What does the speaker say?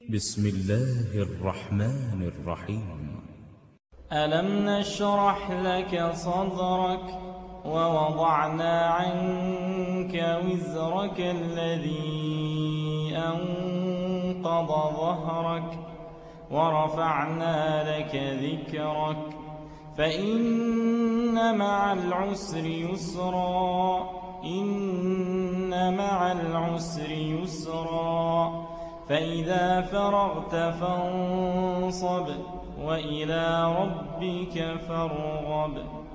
بسم الله الرحمن الرحيم. ألم نشرح لك صدرك ووضعنا عنك وزرك الذي أنقض ظهرك ورفعنا لك ذكرك فإن مع العسر يسرا إن مع العسر يسرا فإذا فرغت فانصب وإلى ربك فارغب.